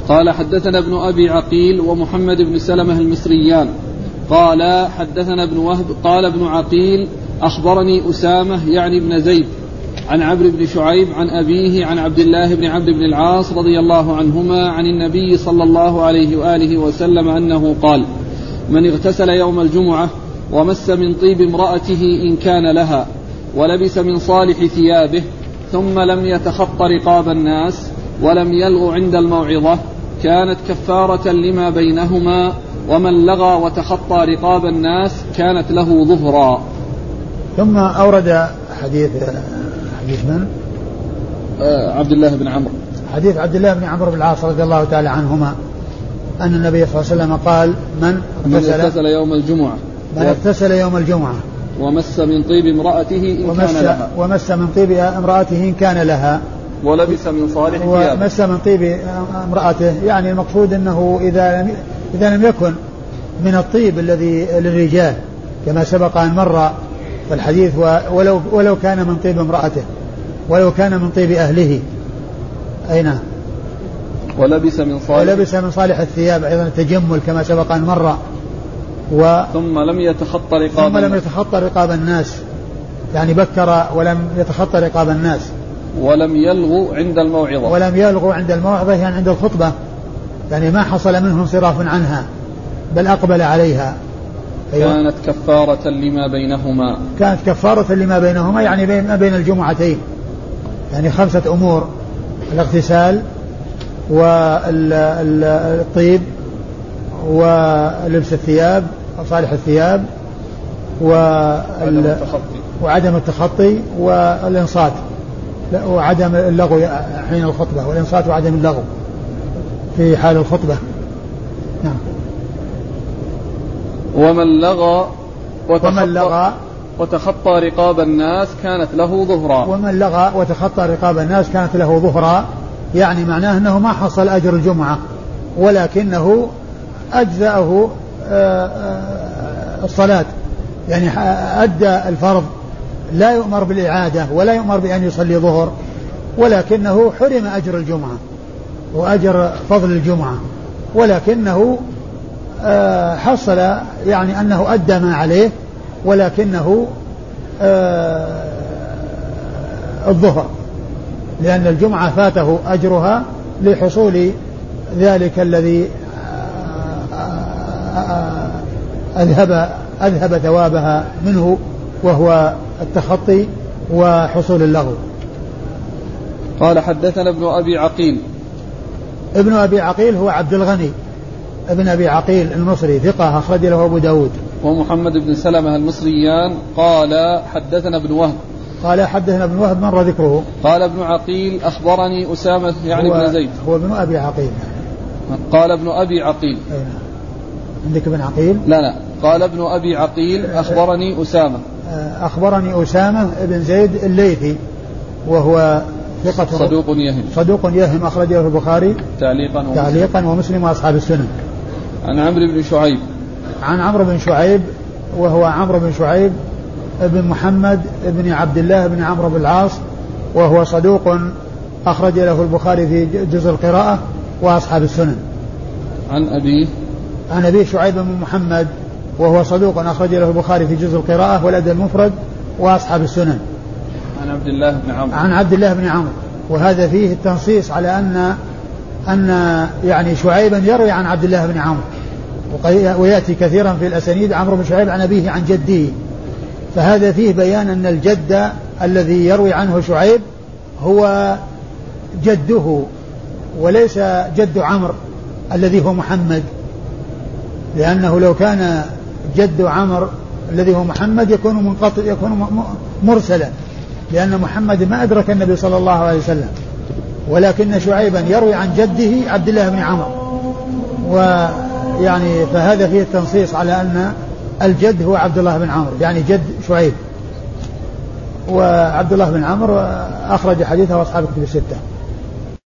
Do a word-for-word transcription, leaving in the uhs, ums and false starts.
قال حدثنا ابن أبي عقيل ومحمد بن سلمة المصريان قال حدثنا ابن وهب قال ابن عقيل أخبرني أسامة يعني ابن زيد عن عمرو بن شعيب عن أبيه عن عبد الله بن عمرو بن العاص رضي الله عنهما عن النبي صلى الله عليه وآله وسلم أنه قال: من اغتسل يوم الجمعة ومس من طيب امرأته إن كان لها ولبس من صالح ثيابه ثم لم يتخط رقاب الناس ولم يلغ عند الموعظة كانت كفارة لما بينهما، ومن لغى وتخطى رقاب الناس كانت له ظهرا. ثم أورد حديث حديث من؟ آه عبد الله بن عمرو حديث عبد الله بن عمرو بن العاص رضي الله تعالى عنهما أن النبي صلى الله عليه وسلم قال: من اغتسل يوم الجمعة من اغتسل يوم الجمعة ومس من طيب امرأته إن ومس كان لها ومس من طيب امرأته إن كان لها ولبس من صالح ثيابه ومس من طيب امرأته، يعني المقصود أنه إذا لم إذا لم يكن من الطيب الذي للرجال كما سبق أن مر في الحديث، ولو ولو كان من طيب امرأته ولو كان من طيب أهله أين ولبس من صالح ولبس من صالح الثياب أيضا التجمل كما سبق أن مر و ثم لم يتخطى رقاب ثم لم يتخطى رقاب الناس، يعني بكر ولم يتخطى رقاب الناس ولم يلغو عند الموعظة ولم يلغو عند الموعظة يعني عند الخطبة، يعني ما حصل منه انصراف عنها بل أقبل عليها. أيوة. كانت كفارة لما بينهما كانت كفارة لما بينهما يعني بين ما بين الجمعتين، يعني خمسة أمور: الاغتسال والطيب ولبس الثياب وصالح الثياب وعدم التخطي والإنصات وعدم اللغو حين الخطبة، والإنصات وعدم اللغو في حال الخطبة. نعم. ومن لغى ومن لغى وتخطى رقاب الناس كانت له ظهرا ومن لغى وتخطى رقاب الناس كانت له ظهرا، يعني معناه أنه ما حصل أجر الجمعة ولكنه أجزأه الصلاة، يعني أدى الفرض، لا يؤمر بالإعادة ولا يؤمر بأن يصلي ظهر، ولكنه حرم أجر الجمعة وأجر فضل الجمعة، ولكنه حصل يعني أنه أدى ما عليه ولكنه الظهر، لأن الجمعة فاته أجرها لحصول ذلك الذي أذهب أذهب ثوابها منه وهو التخطي وحصول اللغو. قال حدثنا ابن أبي عقيل. ابن أبي عقيل هو عبد الغني ابن أبي عقيل المصري ثقة أخرج له أبو داود. ومحمد بن سلمة المصريان قال حدثنا ابن وهب قال حدثنا ابن وهب مر ذكره. قال ابن عقيل أخبرني أسامة يعني ابن زيد. هو ابن أبي عقيل. قال ابن أبي عقيل. عندك ابن عقيل؟ لا لا قال ابن أبي عقيل أخبرني أسامة أخبرني أسامة ابن زيد الليثي وهو ثقة صدوق يهم صدوق يهم أخرجه البخاري تعليقا ومسلم, تعليقا ومسلم وأصحاب السنن. عن عمرو بن شعيب عن عمرو بن شعيب وهو عمرو بن شعيب ابن محمد ابن عبد الله بن عمرو بن العاص وهو صدوق أخرج له البخاري في جزء القراءة وأصحاب السنن. عن أبيه عن أبيه شعيب بن محمد وهو صدوق أخرج له البخاري في جزء القراءة والأدب المفرد وأصحاب السنن. عن عبد الله بن عمرو عن عبد الله بن عمرو، وهذا فيه التنصيص على أن أن يعني شعيبا يروي عن عبد الله بن عمرو، ويأتي كثيرا في الأسانيد عمرو بن شعيب عن أبيه عن جده، فهذا فيه بيان أن الجد الذي يروي عنه شعيب هو جده وليس جد عمرو الذي هو محمد، لأنه لو كان جد عمرو الذي هو محمد يكون منقطع يكون مرسلا، لأن محمد ما أدرك النبي صلى الله عليه وسلم، ولكن شعيبا يروي عن جده عبد الله بن عمرو، ويعني فهذا فيه التنصيص على أن الجد هو عبد الله بن عمرو يعني جد شعيب. وعبد الله بن عمرو أخرج حديثه وأصحاب الكتب الستة.